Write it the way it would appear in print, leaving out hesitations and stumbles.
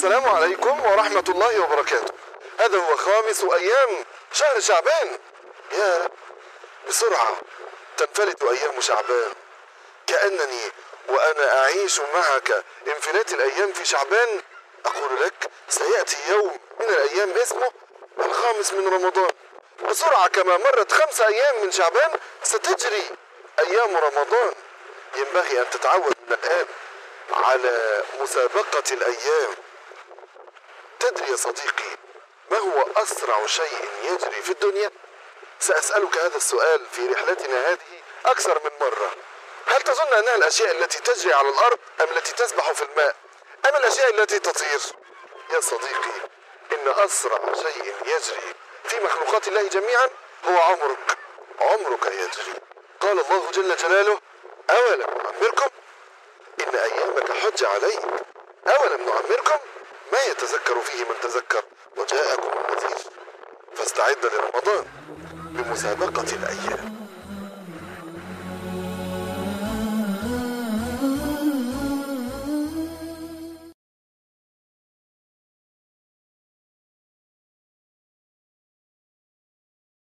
السلام عليكم ورحمة الله وبركاته. هذا هو خامس أيام شهر شعبان. يا بسرعة تنفلت أيام شعبان، كأنني وأنا أعيش معك انفلات الأيام في شعبان أقول لك سيأتي يوم من الأيام اسمه الخامس من رمضان. بسرعة كما مرت 5 أيام من شعبان ستجري أيام رمضان. ينبغي أن تتعود من الآن على مسابقة الأيام. تدري يا صديقي ما هو أسرع شيء يجري في الدنيا؟ سأسألك هذا السؤال في رحلتنا هذه أكثر من مرة. هل تظن أنها الأشياء التي تجري على الأرض أم التي تسبح في الماء أم الأشياء التي تطير؟ يا صديقي إن أسرع شيء يجري في مخلوقات الله جميعا هو عمرك. عمرك يجري. قال الله جل جلاله: أولم نعمركم إن أيامك حج عليك أولم نعمركم ما يتذكر فيه من تذكر وجاءكم النذير. فاستعد لرمضان بمسابقة الأيام.